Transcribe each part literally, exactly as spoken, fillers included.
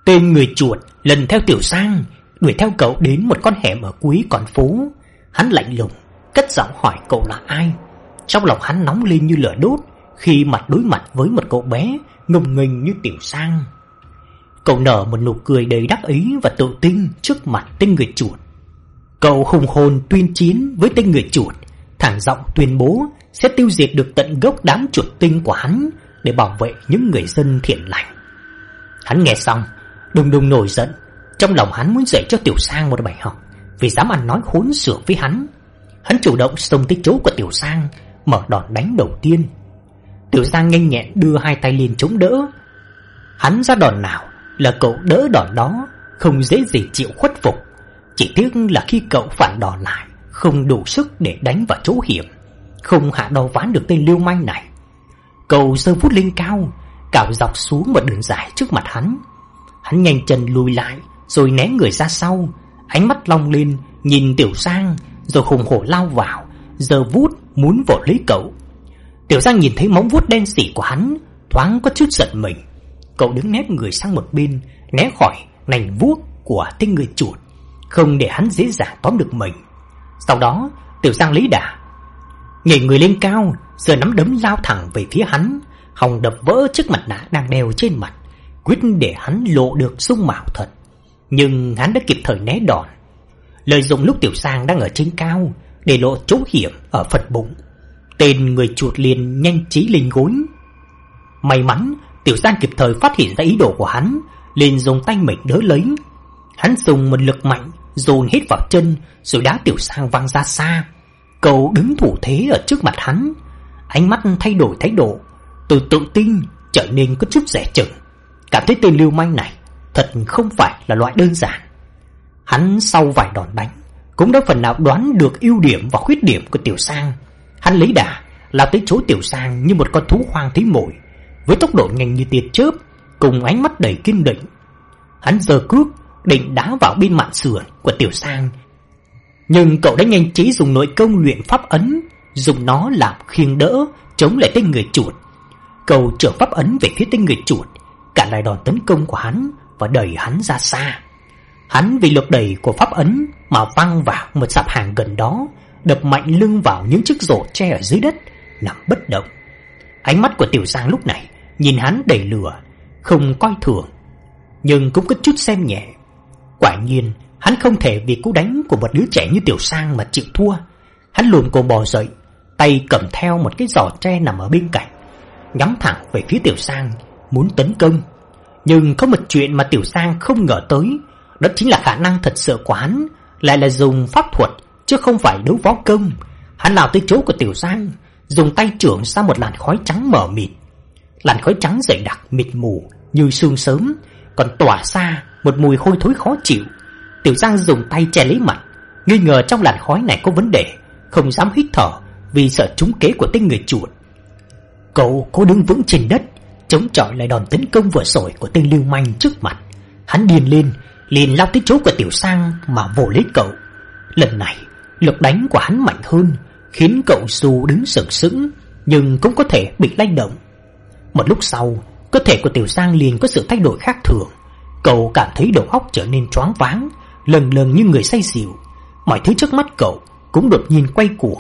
Tên người chuột lần theo Tiểu Sang đuổi theo cậu đến một con hẻm ở cuối con phố. Hắn lạnh lùng cất giọng hỏi cậu là ai. Trong lòng hắn nóng lên như lửa đốt khi mặt đối mặt với một cậu bé ngông nghênh như Tiểu Sang. Cậu nở một nụ cười đầy đắc ý và tự tin trước mặt tên người chuột. Cậu hùng hồn tuyên chiến với tên người chuột, thẳng giọng tuyên bố sẽ tiêu diệt được tận gốc đám chuột tinh của hắn để bảo vệ những người dân thiện lành. Hắn nghe xong đùng đùng nổi giận. Trong lòng hắn muốn dạy cho Tiểu Sang một bài học vì dám ăn nói khốn xược với hắn. Hắn chủ động xông tới chỗ của Tiểu Sang, mở đòn đánh đầu tiên. Tiểu Sang nhanh nhẹn đưa hai tay lên chống đỡ. Hắn ra đòn nào là cậu đỡ đòn đó, không dễ gì chịu khuất phục. Chỉ tiếc là khi cậu phản đòn lại, không đủ sức để đánh vào chỗ hiểm, không hạ đo ván được tên lưu manh này. Cậu giơ vút lên cao, cào dọc xuống một đường dài trước mặt hắn. Hắn nhanh chân lùi lại, rồi né người ra sau, ánh mắt long lên nhìn Tiểu Sang, rồi hùng hổ lao vào, giơ vút muốn vồ lấy cậu. Tiểu Sang nhìn thấy móng vuốt đen sì của hắn, thoáng có chút giận mình. Cậu đứng nép người sang một bên, né khỏi nành vuốt của tên người chuột, không để hắn dễ dàng tóm được mình. Sau đó Tiểu Sang lấy đà, nhảy người lên cao, giơ nắm đấm lao thẳng về phía hắn, hòng đập vỡ chiếc mặt nạ đang đeo trên mặt, quyết để hắn lộ được dung mạo thật. Nhưng hắn đã kịp thời né đòn, lợi dụng lúc Tiểu Sang đang ở trên cao để lộ chỗ hiểm ở phần bụng. Tên người chuột liền nhanh trí lên gối. May mắn Tiểu Sang kịp thời phát hiện ra ý đồ của hắn, liền dùng tay mình đỡ lấy. Hắn dùng một lực mạnh dồn hết vào chân, rồi đá Tiểu Sang văng ra xa. Cậu đứng thủ thế ở trước mặt hắn, ánh mắt thay đổi thái độ, từ tự tin trở nên có chút dè chừng, cảm thấy tên lưu manh này thật không phải là loại đơn giản. Hắn sau vài đòn đánh cũng đã phần nào đoán được ưu điểm và khuyết điểm của Tiểu Sang. Hắn lấy đà lao tới chỗ Tiểu Sang như một con thú hoang thấy mồi, với tốc độ nhanh như tia chớp, cùng ánh mắt đầy kiên định. Hắn giơ cước định đá vào bên mạn sườn của Tiểu Sang, nhưng cậu đã nhanh trí dùng nội công luyện pháp ấn, dùng nó làm khiêng đỡ chống lại tên người chuột. Cậu trở pháp ấn về phía tên người chuột, cản lại đòn tấn công của hắn và đẩy hắn ra xa. Hắn vì lực đẩy của pháp ấn mà văng vào một sạp hàng gần đó, đập mạnh lưng vào những chiếc rổ tre ở dưới đất, nằm bất động. Ánh mắt của Tiểu Sang lúc này nhìn hắn đầy lửa, không coi thường, nhưng cũng có chút xem nhẹ. Quả nhiên hắn không thể vì cú đánh của một đứa trẻ như Tiểu Sang mà chịu thua. Hắn luồn cổ bò dậy, tay cầm theo một cái giỏ tre nằm ở bên cạnh, nhắm thẳng về phía Tiểu Sang muốn tấn công. Nhưng có một chuyện mà Tiểu Sang không ngờ tới, đó chính là khả năng thật sự của hắn lại là dùng pháp thuật chứ không phải đấu võ công. Hắn lao tới chỗ của Tiểu Sang, dùng tay chưởng ra một làn khói trắng mờ mịt. Làn khói trắng dày đặc mịt mù như sương sớm, còn tỏa ra một mùi hôi thối khó chịu. Tiểu Sang dùng tay che lấy mặt, nghi ngờ trong làn khói này có vấn đề, không dám hít thở vì sợ trúng kế của tên người chuột. Cậu cố đứng vững trên đất, chống chọi lại đòn tấn công vừa rồi của tên lưu manh trước mặt. Hắn điên lên, liền lao tới chỗ của Tiểu Sang mà vồ lấy cậu. Lần này lực đánh của hắn mạnh hơn, khiến cậu dù đứng sừng sững nhưng cũng có thể bị lay động. Một lúc sau, cơ thể của Tiểu Sang liền có sự thay đổi khác thường. Cậu cảm thấy đầu óc trở nên choáng váng, lâng lâng như người say xỉu. Mọi thứ trước mắt cậu cũng đột nhiên quay cuồng.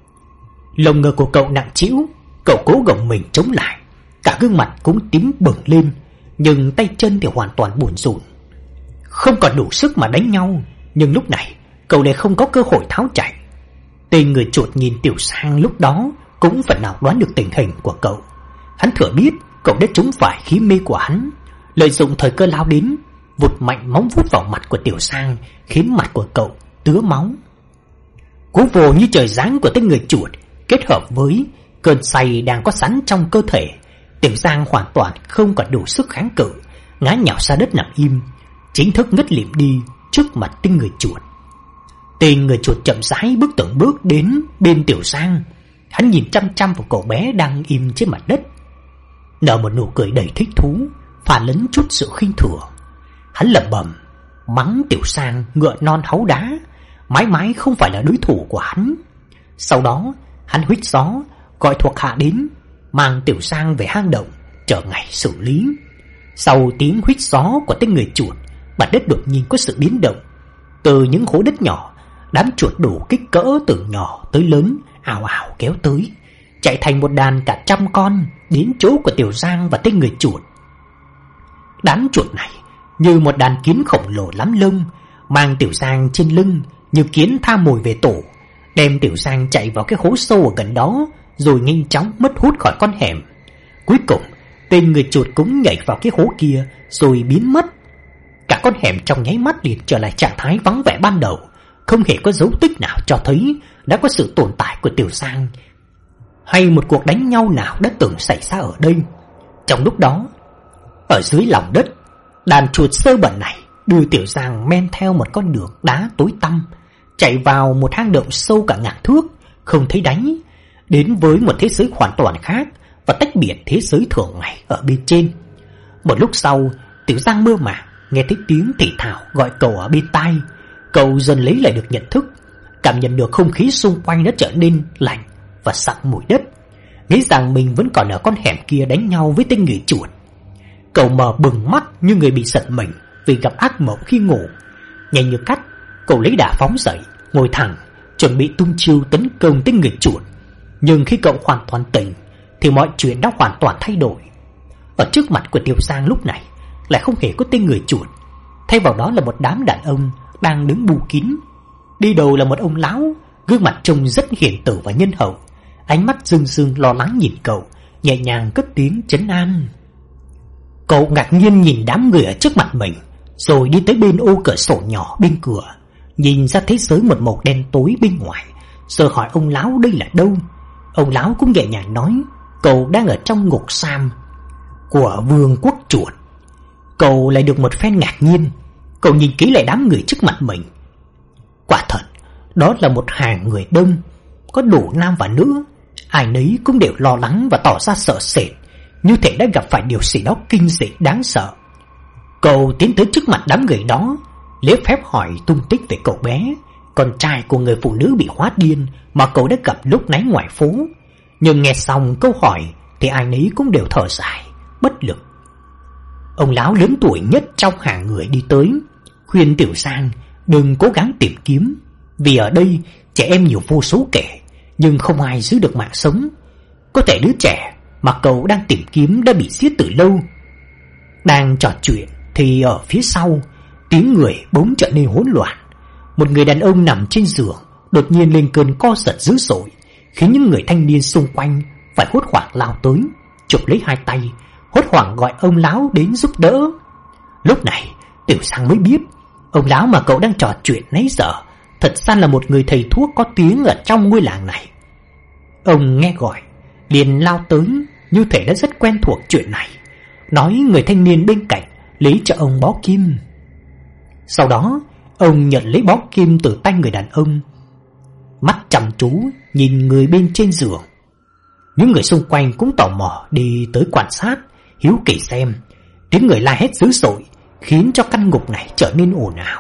Lồng ngực của cậu nặng trĩu, cậu cố gồng mình chống lại, cả gương mặt cũng tím bừng lên, nhưng tay chân thì hoàn toàn buồn rùn, không còn đủ sức mà đánh nhau. Nhưng lúc này cậu lại không có cơ hội tháo chạy. Tên người chuột nhìn Tiểu Sang lúc đó cũng phần nào đoán được tình hình của cậu. Hắn thừa biết cậu đã trúng phải khí mê của hắn, lợi dụng thời cơ lao đến, vụt mạnh móng vuốt vào mặt của Tiểu Sang, khiến mặt của cậu tứa máu. Cú vồ như trời giáng của tên người chuột kết hợp với cơn say đang có sẵn trong cơ thể, Tiểu Sang hoàn toàn không còn đủ sức kháng cự, ngã nhào ra đất nằm im, chính thức ngất lịm đi trước mặt tên người chuột. Tên người chuột chậm rãi bước từng bước đến bên Tiểu Sang. Hắn nhìn chăm chăm vào cậu bé đang im trên mặt đất, nở một nụ cười đầy thích thú, pha lẫn chút sự khinh thường. Hắn lẩm bẩm mắng Tiểu Sang ngựa non háu đá, mãi mãi không phải là đối thủ của hắn. Sau đó hắn huýt gió gọi thuộc hạ đến, mang Tiểu Sang về hang động chờ ngày xử lý. Sau tiếng huýt gió của tên người chuột, mặt đất đột nhiên có sự biến động. Từ những hố đất nhỏ, đám chuột đủ kích cỡ từ nhỏ tới lớn ào ào kéo tới, chạy thành một đàn cả trăm con đến chỗ của Tiểu Giang và tên người chuột. Đám chuột này như một đàn kiến khổng lồ lắm lông, mang Tiểu Giang trên lưng như kiến tha mồi về tổ, đem Tiểu Giang chạy vào cái hố sâu ở gần đó, rồi nhanh chóng mất hút khỏi con hẻm. Cuối cùng tên người chuột cũng nhảy vào cái hố kia rồi biến mất. Cả con hẻm trong nháy mắt liền trở lại trạng thái vắng vẻ ban đầu, không hề có dấu tích nào cho thấy đã có sự tồn tại của Tiểu Giang hay một cuộc đánh nhau nào đã từng xảy ra ở đây. Trong lúc đó, ở dưới lòng đất, đàn chuột sơ bẩn này đưa Tiểu Giang men theo một con đường đá tối tăm, chạy vào một hang động sâu cả ngàn thước, không thấy đáy, đến với một thế giới hoàn toàn khác và tách biệt thế giới thường ngày ở bên trên. Một lúc sau, Tiểu Giang mơ màng nghe thấy tiếng thì thào gọi cậu ở bên tai. Cậu dần lấy lại được nhận thức, cảm nhận được không khí xung quanh đã trở nên lạnh và sặc mùi đất, nghĩ rằng mình vẫn còn ở con hẻm kia đánh nhau với tên người chuột. Cậu mở bừng mắt như người bị giật mình vì gặp ác mộng khi ngủ. Nhanh như cắt, cậu lấy đà phóng dậy, ngồi thẳng, chuẩn bị tung chiêu tấn công tên người chuột. Nhưng khi cậu hoàn toàn tỉnh thì mọi chuyện đã hoàn toàn thay đổi. Ở trước mặt của Tiểu Giang lúc này lại không hề có tên người chuột, thay vào đó là một đám đàn ông đang đứng bù kín. Đi đầu là một ông lão, gương mặt trông rất hiền từ và nhân hậu, ánh mắt rưng rưng lo lắng nhìn cậu, nhẹ nhàng cất tiếng trấn an. Cậu ngạc nhiên nhìn đám người ở trước mặt mình, rồi đi tới bên ô cửa sổ nhỏ bên cửa, nhìn ra thế giới một màu đen tối bên ngoài, rồi hỏi ông lão đây là đâu. Ông lão cũng nhẹ nhàng nói cậu đang ở trong ngục giam của vương quốc chuột. Cậu lại được một phen ngạc nhiên. Cậu nhìn kỹ lại đám người trước mặt mình. Quả thật, đó là một hàng người đông, có đủ nam và nữ, ai nấy cũng đều lo lắng và tỏ ra sợ sệt, như thể đã gặp phải điều gì đó kinh dị đáng sợ. Cậu tiến tới trước mặt đám người đó, lễ phép hỏi tung tích về cậu bé, con trai của người phụ nữ bị hóa điên mà cậu đã gặp lúc nãy ngoài phố. Nhưng nghe xong câu hỏi thì ai nấy cũng đều thở dài, bất lực. Ông lão lớn tuổi nhất trong hàng người đi tới, khuyên Tiểu Giang đừng cố gắng tìm kiếm, vì ở đây trẻ em nhiều vô số kể, nhưng không ai giữ được mạng sống. Có thể đứa trẻ mà cậu đang tìm kiếm đã bị giết từ lâu. Đang trò chuyện thì ở phía sau, tiếng người bỗng trở nên hỗn loạn. Một người đàn ông nằm trên giường đột nhiên lên cơn co giật dữ dội, khiến những người thanh niên xung quanh phải hốt hoảng lao tới, chụp lấy hai tay, hốt hoảng gọi ông lão đến giúp đỡ. Lúc này Tiểu Giang mới biết ông lão mà cậu đang trò chuyện nãy giờ thật ra là một người thầy thuốc có tiếng ở trong ngôi làng này. Ông nghe gọi liền lao tới, như thể đã rất quen thuộc chuyện này, nói người thanh niên bên cạnh lấy cho ông bó kim. Sau đó ông nhận lấy bó kim từ tay người đàn ông, mắt chăm chú nhìn người bên trên giường. Những người xung quanh cũng tò mò đi tới quan sát, hiếu kỳ xem. Tiếng người la hét dữ dội khiến cho căn ngục này trở nên ồn ào.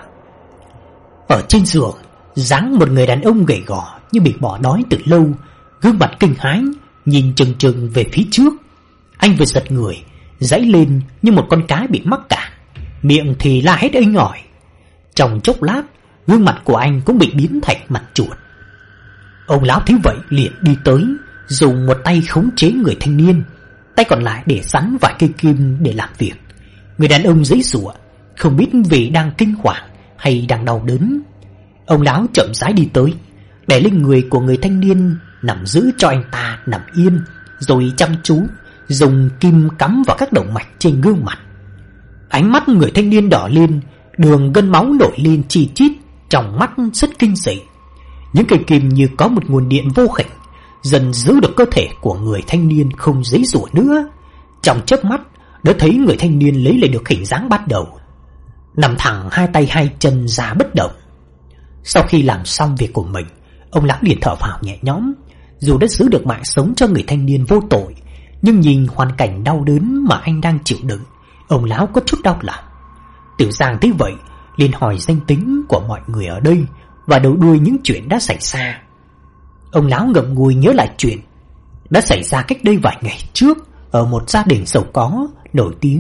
Ở trên giường dáng một người đàn ông gầy gò như bị bỏ đói từ lâu, gương mặt kinh hãi nhìn chừng chừng về phía trước. Anh vừa giật người, giãy lên như một con cá bị mắc cạn, miệng thì la hét inh ỏi. Trong chốc lát, gương mặt của anh cũng bị biến thành mặt chuột. Ông lão thấy vậy liền đi tới, dùng một tay khống chế người thanh niên, tay còn lại để sắn vài cây kim để làm việc. Người đàn ông giãy giụa, không biết vì đang kinh hoàng hay đang đau đớn. Ông lão chậm rãi đi tới, đè lên người của người thanh niên, nằm giữ cho anh ta nằm yên, rồi chăm chú dùng kim cắm vào các động mạch trên gương mặt. Ánh mắt người thanh niên đỏ lên, đường gân máu nổi lên chi chít, trong mắt rất kinh dị. Những cây kim như có một nguồn điện vô hình, dần giữ được cơ thể của người thanh niên không giãy giụa nữa. Trong chớp mắt đã thấy người thanh niên lấy lại được hình dáng ban đầu, nằm thẳng hai tay hai chân ra bất động. Sau khi làm xong việc của mình, ông lão liền thở phào nhẹ nhõm. Dù đã giữ được mạng sống cho người thanh niên vô tội, nhưng nhìn hoàn cảnh đau đớn mà anh đang chịu đựng, ông lão có chút đau lòng. Tiểu Giang thấy vậy liền hỏi danh tính của mọi người ở đây và đầu đuôi những chuyện đã xảy ra. Ông lão ngậm ngùi nhớ lại chuyện đã xảy ra cách đây vài ngày trước ở một gia đình giàu có nổi tiếng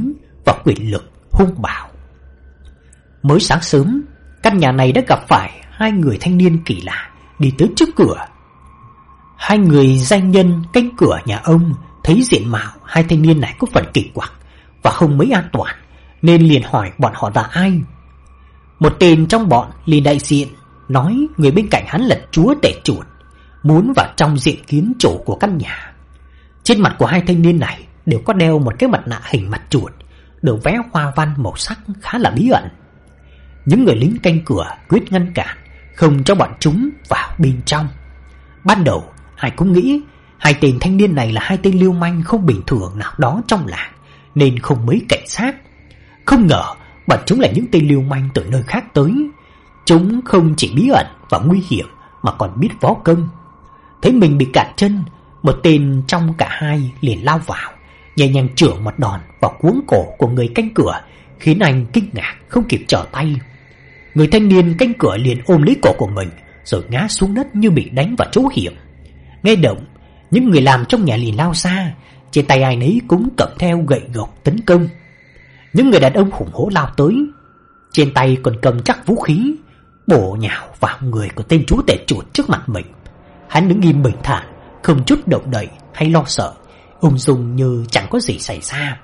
và quyền lực hung bạo. Mới sáng sớm, căn nhà này đã gặp phải hai người thanh niên kỳ lạ đi tới trước cửa. Hai người danh nhân canh cửa nhà ông thấy diện mạo hai thanh niên này có phần kỳ quặc và không mấy an toàn, nên liền hỏi bọn họ là ai. Một tên trong bọn liền đại diện, nói người bên cạnh hắn là chúa tể chuột, muốn vào trong diện kiến chủ của căn nhà. Trên mặt của hai thanh niên này đều có đeo một cái mặt nạ hình mặt chuột, được vẽ hoa văn màu sắc khá là bí ẩn. Những người lính canh cửa quyết ngăn cản, không cho bọn chúng vào bên trong. Ban đầu ai cũng nghĩ hai tên thanh niên này là hai tên lưu manh không bình thường nào đó trong làng, nên không mấy cảnh giác. Không ngờ bọn chúng là những tên lưu manh từ nơi khác tới. Chúng không chỉ bí ẩn và nguy hiểm mà còn biết võ công. Thấy mình bị cản chân, một tên trong cả hai liền lao vào, nhẹ nhàng chưởng một đòn vào cuống cổ của người canh cửa, khiến anh kinh ngạc không kịp trở tay. Người thanh niên canh cửa liền ôm lấy cổ của mình rồi ngã xuống đất như bị đánh vào chỗ hiểm. Nghe động, những người làm trong nhà liền lao ra, trên tay ai nấy cũng cầm theo gậy gộc tấn công. Những người đàn ông hùng hổ lao tới, trên tay còn cầm chắc vũ khí, bổ nhào vào người của tên chúa tể chuột trước mặt mình. Hắn đứng im bình thản, không chút động đậy hay lo sợ, ung dung như chẳng có gì xảy ra.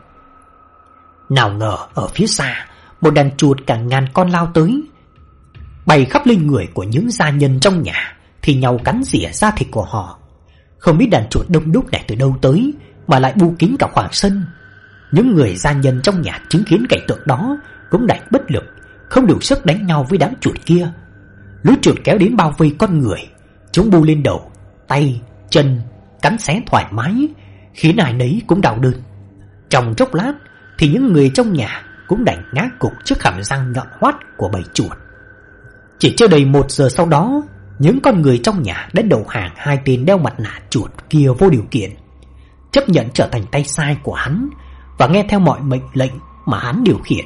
Nào ngờ ở phía xa, một đàn chuột cả ngàn con lao tới, bay khắp lên người của những gia nhân trong nhà, thì nhau cắn rỉa da thịt của họ. Không biết đàn chuột đông đúc này từ đâu tới mà lại bu kín cả khoảng sân. Những người gia nhân trong nhà chứng kiến cảnh tượng đó cũng đành bất lực, không đủ sức đánh nhau với đám chuột kia. Lũ chuột kéo đến bao vây con người, chúng bu lên đầu, tay, chân, cắn xé thoải mái, khiến ai nấy cũng đau đớn. Trong chốc lát thì những người trong nhà cũng đành ngã gục trước hàm răng nhọn hoắt của bầy chuột. Chỉ chưa đầy một giờ sau đó, những con người trong nhà đã đầu hàng hai tên đeo mặt nạ chuột kia vô điều kiện, chấp nhận trở thành tay sai của hắn và nghe theo mọi mệnh lệnh mà hắn điều khiển.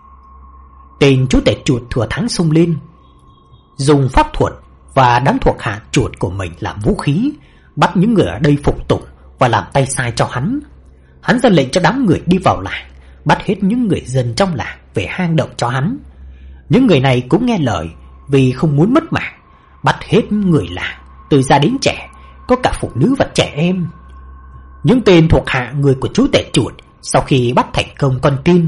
Tên chúa tể chuột thừa thắng xông lên, dùng pháp thuật và đám thuộc hạ chuột của mình làm vũ khí, bắt những người ở đây phục tùng và làm tay sai cho hắn. Hắn ra lệnh cho đám người đi vào làng, bắt hết những người dân trong làng về hang động cho hắn. Những người này cũng nghe lời vì không muốn mất mạng, bắt hết người làng, từ già đến trẻ, có cả phụ nữ và trẻ em. Những tên thuộc hạ người của chúa tể chuột sau khi bắt thành công con tin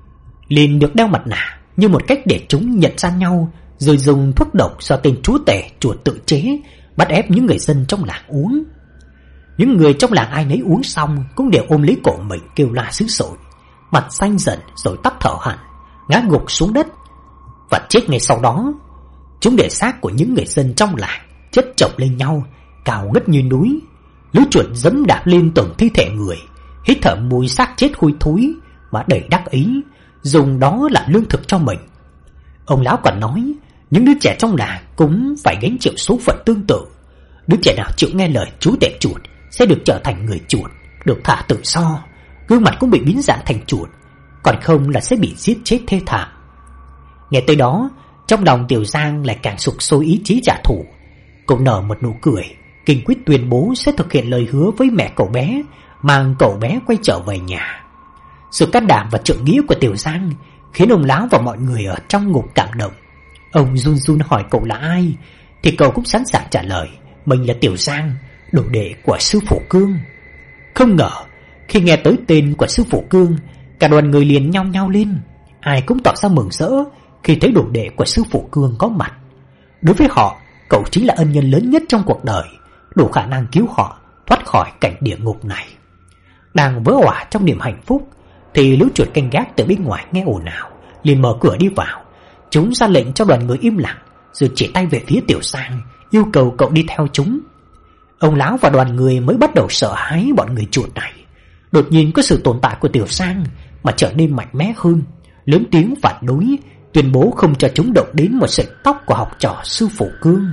liền được đeo mặt nạ như một cách để chúng nhận ra nhau, rồi dùng thuốc độc do tên chúa tể chuột tự chế bắt ép những người dân trong làng uống. Những người trong làng ai nấy uống xong cũng đều ôm lấy cổ mình kêu la dữ dội, mặt xanh dần rồi tắt thở hẳn, ngã gục xuống đất và chết ngay sau đó. Chúng để xác của những người dân trong làng chất chồng lên nhau, cao ngất như núi. Lũ chuột giẫm đạp lên từng thi thể người, hít thở mùi xác chết hôi thối mà đầy đắc ý, dùng đó làm lương thực cho mình. Ông lão còn nói những đứa trẻ trong làng cũng phải gánh chịu số phận tương tự. Đứa trẻ nào chịu nghe lời chúa tể chuột sẽ được trở thành người chuột, được thả tự do, gương mặt cũng bị biến dạng thành chuột, còn không là sẽ bị giết chết thê thảm. Nghe tới đó, trong lòng Tiểu Giang lại càng sục sôi ý chí trả thù. Cậu nở một nụ cười, kinh quyết tuyên bố sẽ thực hiện lời hứa với mẹ cậu bé, mang cậu bé quay trở về nhà. Sự can đảm và trượng nghĩa của Tiểu Giang khiến ông lão và mọi người ở trong ngục cảm động. Ông run run hỏi cậu là ai, thì cậu cũng sẵn sàng trả lời mình là Tiểu Giang, đồ đệ của sư phụ Cương. Không ngờ khi nghe tới tên của sư phụ Cương, cả đoàn người liền nhao nhao lên, ai cũng tỏ ra mừng rỡ khi thấy đồ đệ của sư phụ Cương có mặt. Đối với họ, cậu chính là ân nhân lớn nhất trong cuộc đời, đủ khả năng cứu họ thoát khỏi cảnh địa ngục này. Đang vỡ òa trong niềm hạnh phúc thì lũ chuột canh gác từ bên ngoài nghe ồn ào liền mở cửa đi vào. Chúng ra lệnh cho đoàn người im lặng, rồi chỉ tay về phía Tiểu Giang, yêu cầu cậu đi theo chúng. Ông lão và đoàn người mới bắt đầu sợ hãi bọn người chuột này. Đột nhiên có sự tồn tại của Tiểu Giang mà trở nên mạnh mẽ hơn, lớn tiếng phản đối, tuyên bố không cho chúng động đến một sợi tóc của học trò sư phụ Cương.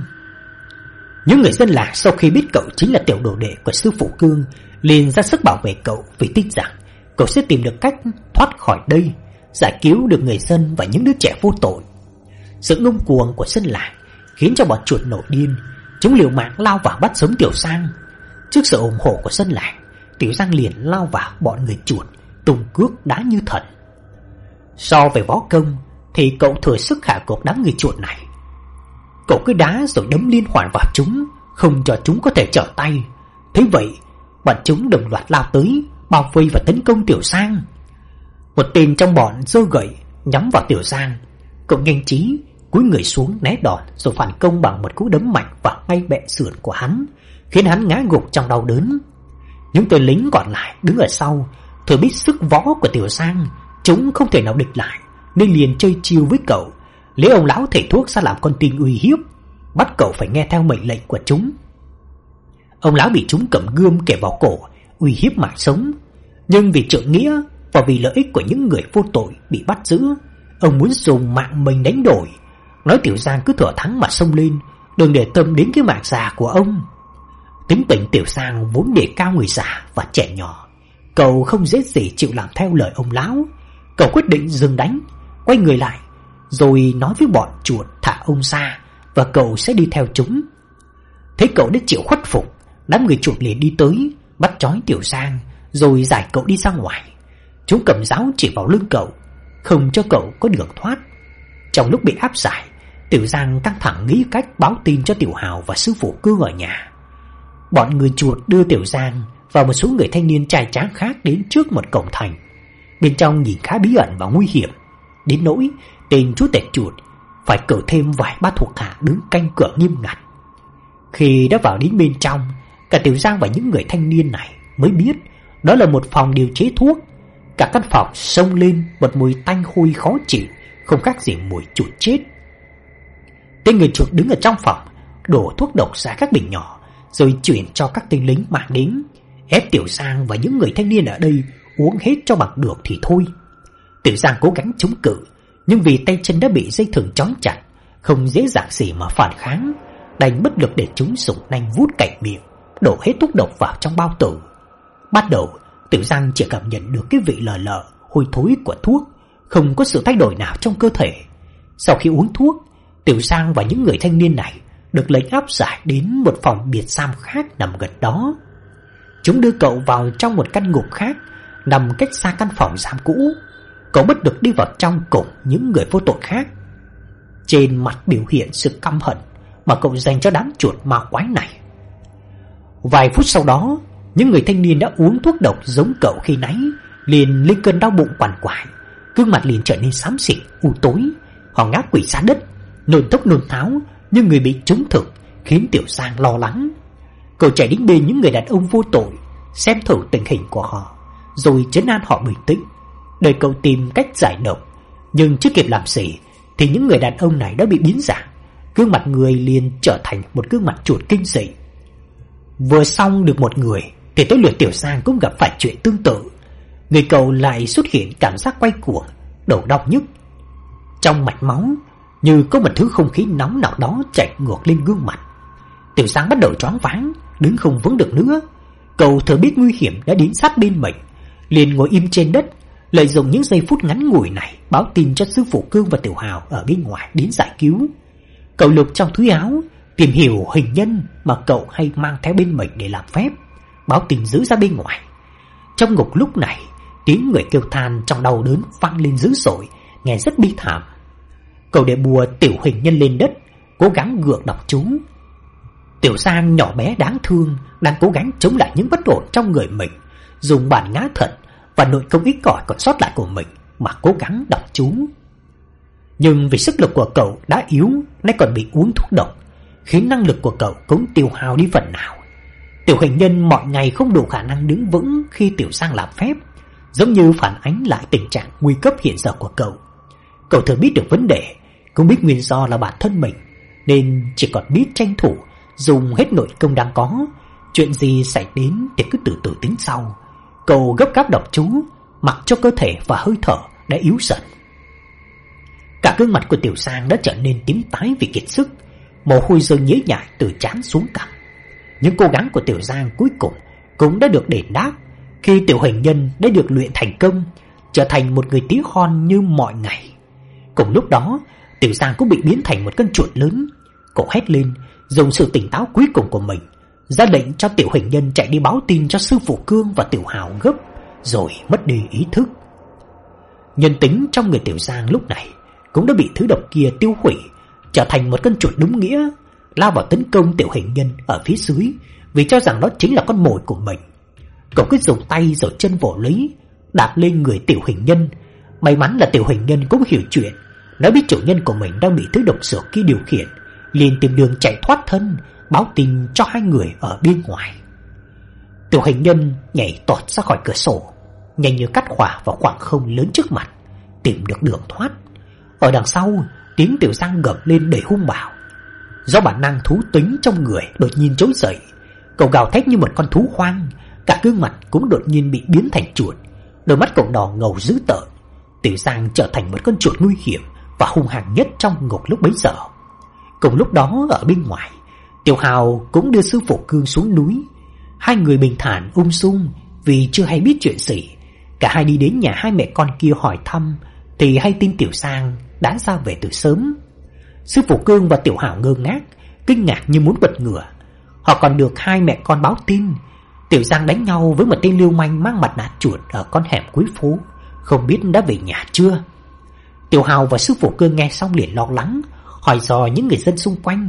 Những người dân làng sau khi biết cậu chính là tiểu đồ đệ của sư phụ Cương liền ra sức bảo vệ cậu, vì tin rằng cậu sẽ tìm được cách thoát khỏi đây, giải cứu được người dân và những đứa trẻ vô tội. Sự ngông cuồng của dân làng khiến cho bọn chuột nổi điên, chúng liều mạng lao vào bắt sống Tiểu Giang. Trước sự ủng hộ của dân làng, Tiểu Giang liền lao vào bọn người chuột, tung cước đá như thần. So về võ công thì cậu thừa sức hạ gục đám người chuột này. Cậu cứ đá rồi đấm liên hoàn vào chúng, không cho chúng có thể trở tay. Thế vậy, bọn chúng đồng loạt lao tới, bao vây và tấn công Tiểu Giang. Một tên trong bọn giơ gậy nhắm vào Tiểu Giang. Cậu nhanh trí cúi người xuống né đòn rồi phản công bằng một cú đấm mạnh vào ngay bẹ sườn của hắn, khiến hắn ngã gục trong đau đớn. Những tên lính còn lại đứng ở sau thừa biết sức võ của Tiểu Giang chúng không thể nào địch lại, nên liền chơi chiêu với cậu, lấy ông lão thầy thuốc ra làm con tin uy hiếp, bắt cậu phải nghe theo mệnh lệnh của chúng. Ông lão bị chúng cầm gươm kề vào cổ, uy hiếp mạng sống. Nhưng vì trượng nghĩa và vì lợi ích của những người vô tội bị bắt giữ, ông muốn dùng mạng mình đánh đổi, nói Tiểu Giang cứ thừa thắng mà xông lên, đừng để tâm đến cái mạng già của ông. Tính tình Tiểu Giang vốn đề cao người già và trẻ nhỏ, cậu không dễ gì chịu làm theo lời ông lão. Cậu quyết định dừng đánh, quay người lại rồi nói với bọn chuột thả ông ra và cậu sẽ đi theo chúng. Thấy cậu đã chịu khuất phục, đám người chuột liền đi tới bắt trói Tiểu Giang rồi giải cậu đi ra ngoài. Chúng cầm giáo chỉ vào lưng cậu, không cho cậu có đường thoát. Trong lúc bị áp giải, Tiểu Giang căng thẳng nghĩ cách báo tin cho Tiểu Hào và sư phụ Cương ở nhà. Bọn người chuột đưa Tiểu Giang và một số người thanh niên trai tráng khác đến trước một cổng thành. Bên trong nhìn khá bí ẩn và nguy hiểm, đến nỗi tên chúa tể chuột phải cử thêm vài ba thuộc hạ đứng canh cửa nghiêm ngặt. Khi đã vào đến bên trong, cả Tiểu Giang và những người thanh niên này mới biết đó là một phòng điều chế thuốc. Cả căn phòng xông lên một mùi tanh hôi khó chịu, không khác gì mùi chuột chết. Tên người chuột đứng ở trong phòng đổ thuốc độc ra các bình nhỏ rồi chuyển cho các tên lính mang đến, ép Tiểu Giang và những người thanh niên ở đây uống hết cho bằng được thì thôi. Tiểu Giang cố gắng chống cự, nhưng vì tay chân đã bị dây thừng trói chặt, không dễ dàng gì mà phản kháng, đành bất lực để chúng dùng nanh vuốt cạnh miệng, đổ hết thuốc độc vào trong bao tử. Bắt đầu, Tiểu Giang chỉ cảm nhận được cái vị lờ lợ, hôi thối của thuốc, không có sự thay đổi nào trong cơ thể. Sau khi uống thuốc, Tiểu Giang và những người thanh niên này được lấy áp giải đến một phòng biệt giam khác nằm gần đó. Chúng đưa cậu vào trong một căn ngục khác, nằm cách xa căn phòng giam cũ. Cậu bất lực đi vào trong cùng những người vô tội khác. Trên mặt biểu hiện sự căm hận mà cậu dành cho đám chuột ma quái này. Vài phút sau đó, những người thanh niên đã uống thuốc độc giống cậu khi nãy liền lên cơn đau bụng quằn quại, gương mặt liền trở nên xám xịt u tối. Họ ngã quỵ ra đất, nôn thốc nôn tháo như người bị trúng thực, khiến Tiểu Giang lo lắng. Cậu chạy đến bên những người đàn ông vô tội, xem thử tình hình của họ, rồi trấn an họ bình tĩnh, để cậu tìm cách giải độc. Nhưng chưa kịp làm gì thì những người đàn ông này đã bị biến dạng, gương mặt người liền trở thành một gương mặt chuột kinh dị. Vừa xong được một người thì tới lượt Tiểu Giang cũng gặp phải chuyện tương tự. Người cậu lại xuất hiện cảm giác quay cuồng, đầu đau nhức. Trong mạch máu như có một thứ không khí nóng nào đó chạy ngược lên gương mặt. Tiểu Giang bắt đầu choáng váng, đứng không vững được nữa. Cậu thừa biết nguy hiểm đã đến sát bên mình, liền ngồi im trên đất, lợi dụng những giây phút ngắn ngủi này báo tin cho sư phụ Cương và Tiểu Hào ở bên ngoài đến giải cứu. Cậu lục trong túi áo tìm hiểu hình nhân mà cậu hay mang theo bên mình để làm phép, báo tin giữ ra bên ngoài. Trong ngục lúc này, tiếng người kêu than trong đau đớn vang lên dữ dội, nghe rất bi thảm. Cậu để bùa tiểu hình nhân lên đất, cố gắng gượng đọc chúng. Tiểu Giang nhỏ bé đáng thương đang cố gắng chống lại những bất ổn trong người mình, dùng bản ngã thật và nội công ít ỏi còn sót lại của mình mà cố gắng đọc chú. Nhưng vì sức lực của cậu đã yếu, nay còn bị uống thuốc độc, khiến năng lực của cậu cũng tiêu hao đi phần nào. Tiểu hình nhân mọi ngày không đủ khả năng đứng vững khi Tiểu Giang làm phép, giống như phản ánh lại tình trạng nguy cấp hiện giờ của cậu. Cậu thừa biết được vấn đề, cũng biết nguyên do là bản thân mình, nên chỉ còn biết tranh thủ dùng hết nội công đang có. Chuyện gì xảy đến thì cứ từ từ tính sau. Cậu gấp gáp đọc chú, mặc cho cơ thể và hơi thở đã yếu dần. Cả gương mặt của Tiểu Giang đã trở nên tím tái vì kiệt sức, mồ hôi rơi nhễ nhại từ trán xuống cằm. Những cố gắng của Tiểu Giang cuối cùng cũng đã được đền đáp khi tiểu hình nhân đã được luyện thành công, trở thành một người tí hon như mọi ngày. Cùng lúc đó, Tiểu Giang cũng bị biến thành một con chuột lớn. Cậu hét lên, dùng sự tỉnh táo cuối cùng của mình, ra lệnh cho tiểu hình nhân chạy đi báo tin cho sư phụ Cương và Tiểu Hào gấp, rồi mất đi ý thức. Nhân tính trong người Tiểu Giang lúc này cũng đã bị thứ độc kia tiêu hủy, trở thành một con chuột đúng nghĩa, lao vào tấn công Tiểu Hình Nhân ở phía dưới, vì cho rằng đó chính là con mồi của mình. Cậu cứ dùng tay rồi chân vỗ lấy, đạp lên người Tiểu Hình Nhân. May mắn là Tiểu Hình Nhân cũng hiểu chuyện, nó biết chủ nhân của mình đang bị thứ độc dược kia điều khiển, liền tìm đường chạy thoát thân, báo tin cho hai người ở bên ngoài. Tiểu Hình Nhân nhảy tọt ra khỏi cửa sổ, nhanh như cắt hỏa vào khoảng không lớn trước mặt, tìm được đường thoát. Ở đằng sau, tiếng Tiểu Giang gầm lên đầy hung bạo. Do bản năng thú tính trong người đột nhiên trỗi dậy, cậu gào thét như một con thú hoang, cả gương mặt cũng đột nhiên bị biến thành chuột, đôi mắt cậu đỏ ngầu dữ tợn. Tiểu Giang trở thành một con chuột nguy hiểm và hung hăng nhất trong ngục lúc bấy giờ. Cùng lúc đó ở bên ngoài, Tiểu Hào cũng đưa sư phụ Cương xuống núi. Hai người bình thản ung dung vì chưa hay biết chuyện gì. Cả hai đi đến nhà hai mẹ con kia hỏi thăm, thì hay tin Tiểu Giang đã ra về từ sớm. Sư phụ Cương và Tiểu Hào ngơ ngác, kinh ngạc như muốn bật ngửa. Họ còn được hai mẹ con báo tin Tiểu Giang đánh nhau với một tên lưu manh mang mặt nạ chuột ở con hẻm cuối phố, không biết đã về nhà chưa. Tiểu Hào và sư phụ Cương nghe xong liền lo lắng, hỏi dò những người dân xung quanh.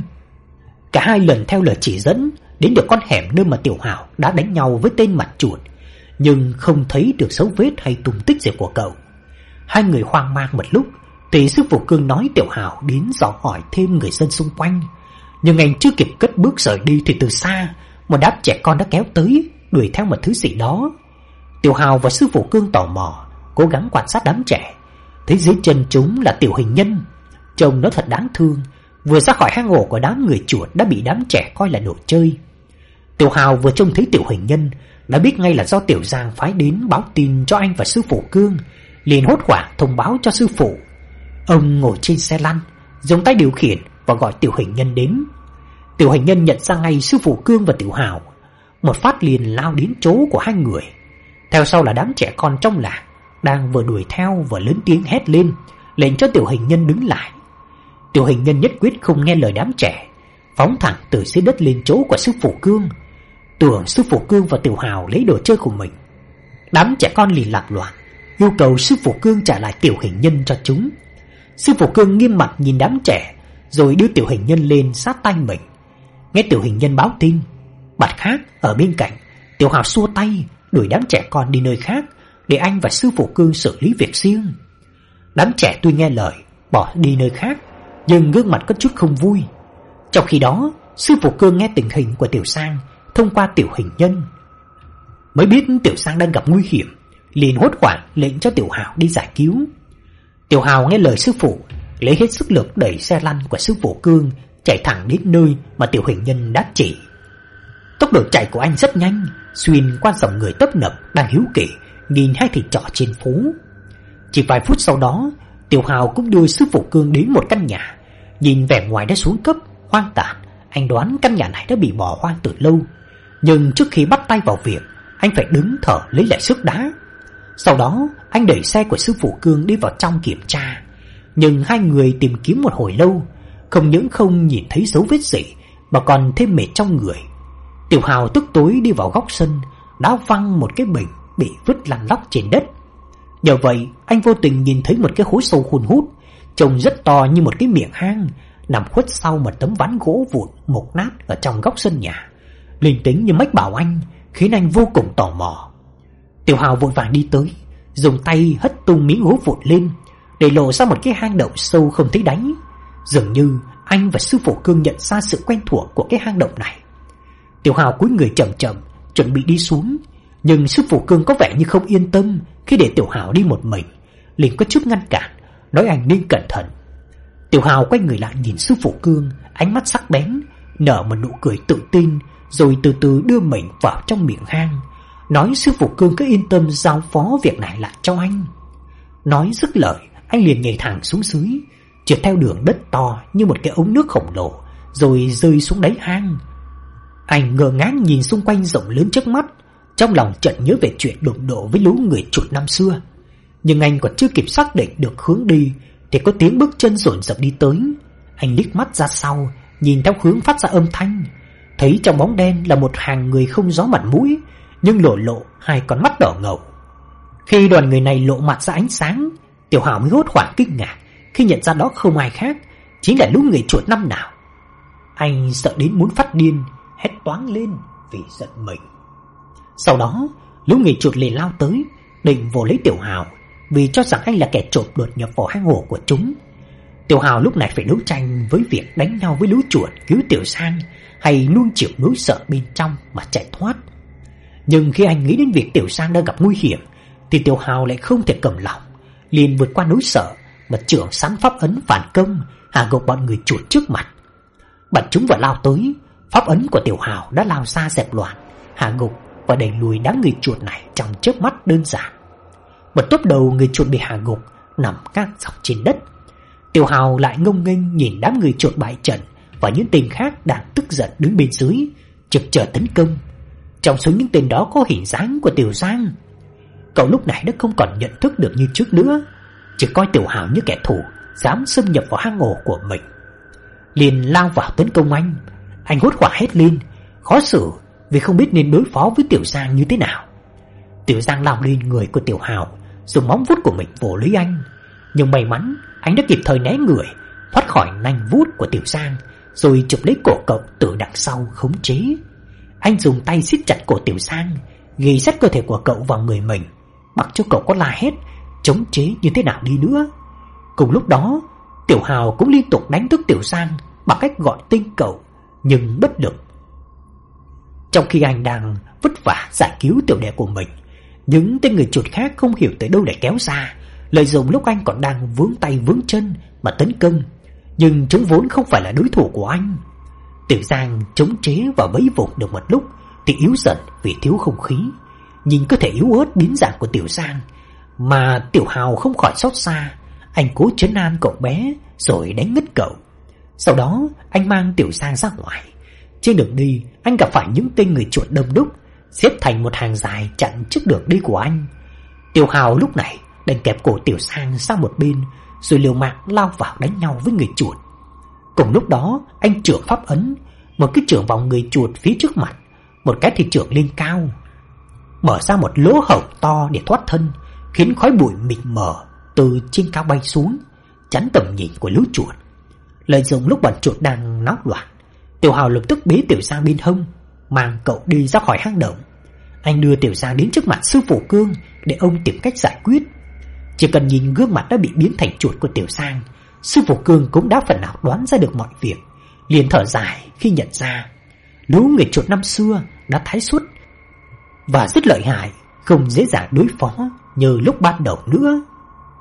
Cả hai lần theo lời chỉ dẫn đến được con hẻm nơi mà Tiểu Hào đã đánh nhau với tên mặt chuột, nhưng không thấy được dấu vết hay tung tích gì của cậu. Hai người hoang mang một lúc, thì sư phụ Cương nói Tiểu Hào đến dò hỏi thêm người dân xung quanh. Nhưng anh chưa kịp cất bước rời đi thì từ xa, một đám trẻ con đã kéo tới, đuổi theo một thứ gì đó. Tiểu Hào và sư phụ Cương tò mò, cố gắng quan sát đám trẻ. Thấy dưới chân chúng là Tiểu Hình Nhân, trông nó thật đáng thương, vừa ra khỏi hang ổ của đám người chuột đã bị đám trẻ coi là đồ chơi. Tiểu Hào vừa trông thấy Tiểu Hình Nhân đã biết ngay là do Tiểu Giang phái đến báo tin cho anh và sư phụ Cương, liền hốt hoảng thông báo cho sư phụ. Ông ngồi trên xe lăn, dùng tay điều khiển và gọi Tiểu Hình Nhân đến. Tiểu Hình Nhân nhận ra ngay sư phụ Cương và Tiểu Hào, một phát liền lao đến chỗ của hai người. Theo sau là đám trẻ con trong làng đang vừa đuổi theo vừa lớn tiếng hét lên, lệnh cho Tiểu Hình Nhân đứng lại. Tiểu Hình Nhân nhất quyết không nghe lời đám trẻ, phóng thẳng từ dưới đất lên chỗ của sư phụ Cương, tưởng sư phụ Cương và Tiểu Hào lấy đồ chơi của mình. Đám trẻ con liền lạc loạn, yêu cầu sư phụ Cương trả lại Tiểu Hình Nhân cho chúng. Sư phụ Cương nghiêm mặt nhìn đám trẻ, rồi đưa Tiểu Hình Nhân lên sát tay mình. Nghe Tiểu Hình Nhân báo tin, mặt khác ở bên cạnh, Tiểu Hào xua tay đuổi đám trẻ con đi nơi khác, để anh và sư phụ Cương xử lý việc riêng. Đám trẻ tuy nghe lời bỏ đi nơi khác, nhưng gương mặt có chút không vui. Trong khi đó, sư phụ Cương nghe tình hình của Tiểu Giang thông qua Tiểu Hình Nhân, mới biết Tiểu Giang đang gặp nguy hiểm, liền hốt hoảng lệnh cho Tiểu Hào đi giải cứu. Tiểu Hào nghe lời sư phụ, lấy hết sức lực đẩy xe lăn của sư phụ Cương chạy thẳng đến nơi mà Tiểu Hình Nhân đã chỉ. Tốc độ chạy của anh rất nhanh, xuyên qua dòng người tấp nập đang hiếu kỳ nhìn hai thầy trò trên phố. Chỉ vài phút sau đó, Tiểu Hào cũng đưa sư phụ Cương đến một căn nhà. Nhìn vẻ ngoài đã xuống cấp, hoang tàn, anh đoán căn nhà này đã bị bỏ hoang từ lâu. Nhưng trước khi bắt tay vào việc, anh phải đứng thở lấy lại sức đã. Sau đó, anh đẩy xe của sư phụ Cương đi vào trong kiểm tra. Nhưng hai người tìm kiếm một hồi lâu, không những không nhìn thấy dấu vết gì, mà còn thêm mệt trong người. Tiểu Hào tức tối đi vào góc sân, đá văng một cái bình bị vứt lăn lóc trên đất. Nhờ vậy, anh vô tình nhìn thấy một cái hố sâu hun hút, trông rất to như một cái miệng hang, nằm khuất sau một tấm ván gỗ vụn mục nát ở trong góc sân nhà. Linh tính như mách bảo anh, khiến anh vô cùng tò mò. Tiểu Hào vội vàng đi tới, dùng tay hất tung miếng gỗ vụn lên, để lộ ra một cái hang động sâu không thấy đáy. Dường như anh và sư phụ Cương nhận ra sự quen thuộc của cái hang động này. Tiểu Hào cúi người chậm chậm chuẩn bị đi xuống, nhưng sư phụ Cương có vẻ như không yên tâm khi để Tiểu Hào đi một mình, liền có chút ngăn cản, nói anh nên cẩn thận. Tiểu Hào quay người lại nhìn sư phụ Cương, ánh mắt sắc bén, nở một nụ cười tự tin, rồi từ từ đưa mình vào trong miệng hang, nói sư phụ Cương cứ yên tâm giao phó việc này lại cho anh. Nói dứt lời, anh liền nhảy thẳng xuống dưới, trượt theo đường đất to như một cái ống nước khổng lồ, rồi rơi xuống đáy hang. Anh ngơ ngác nhìn xung quanh rộng lớn trước mắt, trong lòng chợt nhớ về chuyện đụng độ với lũ người chuột năm xưa. Nhưng anh còn chưa kịp xác định được hướng đi thì có tiếng bước chân dồn dập đi tới. Anh liếc mắt ra sau, nhìn theo hướng phát ra âm thanh, thấy trong bóng đen là một hàng người không rõ mặt mũi, nhưng lộ lộ hai con mắt đỏ ngầu. Khi đoàn người này lộ mặt ra ánh sáng Tiểu Hào mới hốt hoảng kinh ngạc khi nhận ra đó không ai khác, chính là lũ người chuột năm nào. Anh sợ đến muốn phát điên, hét toáng lên vì giận mình. Sau đó, lũ người chuột liền lao tới, định vồ lấy Tiểu Hào, vì cho rằng anh là kẻ trộm đột nhập vào hang ổ của chúng. Tiểu Hào lúc này phải đấu tranh với việc đánh nhau với lũ chuột cứu Tiểu Sang, hay nuông chịu nỗi sợ bên trong mà chạy thoát. Nhưng khi anh nghĩ đến việc Tiểu Sang đang gặp nguy hiểm, thì Tiểu Hào lại không thể cầm lòng, liền vượt qua nỗi sợ mà trưởng sẵn pháp ấn phản công, hạ gục bọn người chuột trước mặt. Bọn chúng vừa lao tới, pháp ấn của Tiểu Hào đã lao ra dẹp loạn, hạ gục và đẩy lùi đám người chuột này trong chớp mắt đơn giản. Một tốp đầu người chuột bị hạ gục nằm các dọc trên đất. Tiểu Hào lại ngông nghênh nhìn đám người chuột bại trận và những tên khác đang tức giận đứng bên dưới, trực chờ tấn công. Trong số những tên đó có hình dáng của Tiểu Giang. Cậu lúc này đã không còn nhận thức được như trước nữa, chỉ coi Tiểu Hào như kẻ thù dám xâm nhập vào hang ổ của mình, liền lao vào tấn công anh. Anh hốt hoảng hét lên, khó xử vì không biết nên đối phó với Tiểu Giang như thế nào. Tiểu Giang lao lên người của Tiểu Hào, dùng móng vuốt của mình vồ lấy anh. Nhưng may mắn anh đã kịp thời né người, thoát khỏi nanh vuốt của Tiểu Giang, rồi chụp lấy cổ cậu từ đằng sau khống chế. Anh dùng tay siết chặt cổ Tiểu Giang, ghi sát cơ thể của cậu vào người mình, mặc cho cậu có la hét chống chế như thế nào đi nữa. Cùng lúc đó, Tiểu Hào cũng liên tục đánh thức Tiểu Giang bằng cách gọi tên cậu, nhưng bất lực. Trong khi anh đang vất vả giải cứu tiểu đệ của mình, những tên người chuột khác không hiểu tới đâu để kéo ra, lợi dụng lúc anh còn đang vướng tay vướng chân mà tấn công. Nhưng chúng vốn không phải là đối thủ của anh. Tiểu Giang chống chế và vẫy vùng được một lúc thì yếu dần vì thiếu không khí. Nhìn cơ thể yếu ớt biến dạng của Tiểu Giang mà Tiểu Hào không khỏi xót xa. Anh cố trấn an cậu bé rồi đánh ngất cậu. Sau đó anh mang Tiểu Giang ra ngoài. Trên đường đi anh gặp phải những tên người chuột đông đúc, xếp thành một hàng dài chặn trước đường đi của anh. Tiểu Hào lúc này đành kẹp cổ Tiểu Giang sang một bên, rồi liều mạng lao vào đánh nhau với người chuột. Cùng lúc đó anh chưởng pháp ấn, một cái chưởng vào người chuột phía trước mặt, một cái thì chưởng lên cao, mở ra một lỗ hổng to để thoát thân, khiến khói bụi mịt mờ từ trên cao bay xuống, chắn tầm nhìn của lũ chuột. Lợi dụng lúc bọn chuột đang náo loạn, Tiểu Hào lập tức bế Tiểu Giang bên hông, mang cậu đi ra khỏi hang động. Anh đưa Tiểu Giang đến trước mặt sư phụ Cương để ông tìm cách giải quyết. Chỉ cần nhìn gương mặt đã bị biến thành chuột của Tiểu Giang, sư phụ Cương cũng đã phần nào đoán ra được mọi việc, liền thở dài khi nhận ra lũ người chuột năm xưa đã thái xuất và rất lợi hại, không dễ dàng đối phó như lúc ban đầu nữa.